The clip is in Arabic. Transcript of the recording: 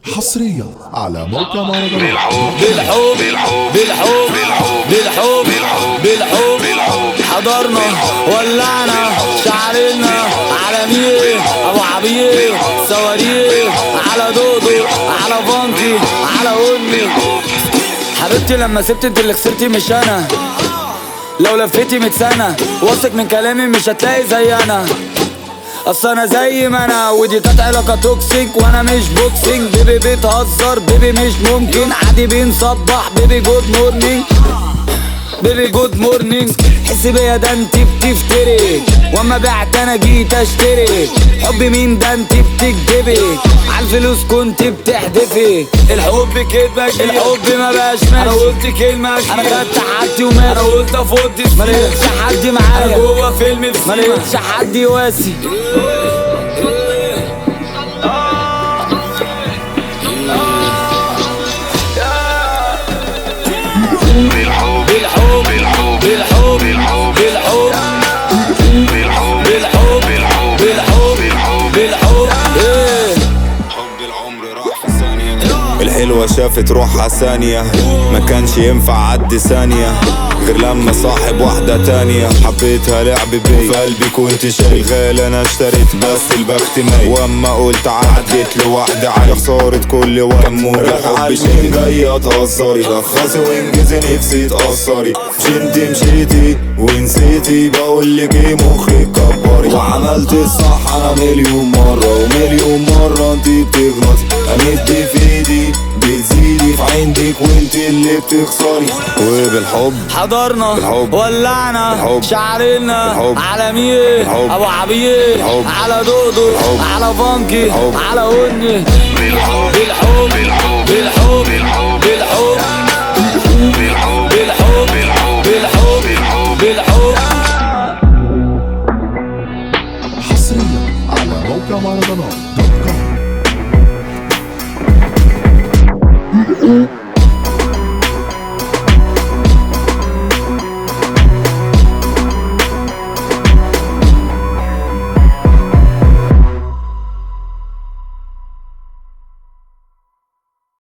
حصريا على موقع مهرجانات. بالحب بالحب بالحب بالحب حضرنا ولعنا شعرنا على مين ابو عبيه صواريخ على دودو على فانكي على امي. حبيبتي لما سبت انت اللي خسرتي مش انا، لو لفيتي 100 سنة واثق من كلامي مش هتلاقي زي انا. اصل انا زي ما انا ودي كانت علاقة توكسيك وانا مش بوكسينج. بيبي بتهزر بيبي مش ممكن عادي بنصبح بيبي جود مورنينج بيبي جود مورنينج. حس بيا ده انت بتفتري واما بعت انا جيت اشتري. حب مين ده انت بتكدبي عالفلوس كنت بتحدفي. الحب كدبة الحب ما بقاش ماشي. انا قلت كلمة انا خدت حاجتي وماشي. انا قلت افضي ما لقيتش حد معايا. انا جوه فيلم ما لقيتش حد يواسي. بالحب بالحب بالحب بالحب بالحب بالحب بالحب بالحب حب العمر راح في ثانية. الحلوة شافت روحها ثانية، ما كانش ينفع عدي ثانية غير لما صاحب واحدة تانية. حبيتها لعب بي في قلبي كنت شايل غالي انا اشتريت بس البخت ماي. واما قلت عديت لوحدي على خسارة كل وهم الحب شيء جاية تهزري. رخصي وانجزي نفسي تقصري مش انتي مشيتي ونسيتي. بقولك ايه مخك كبري وعملت الصح انا مليون مرة ومليون مرة انتي بتغلطي. امدي في ايدي بتزيدي في عندك وانتي اللي بتخسري. وبالحب حضرنا بالحب ولعنا بالحب شعرنا بالحب على مين بالحب ابو عبيه بالحب على دودو بالحب على فانكي بالحب على وني. بالحب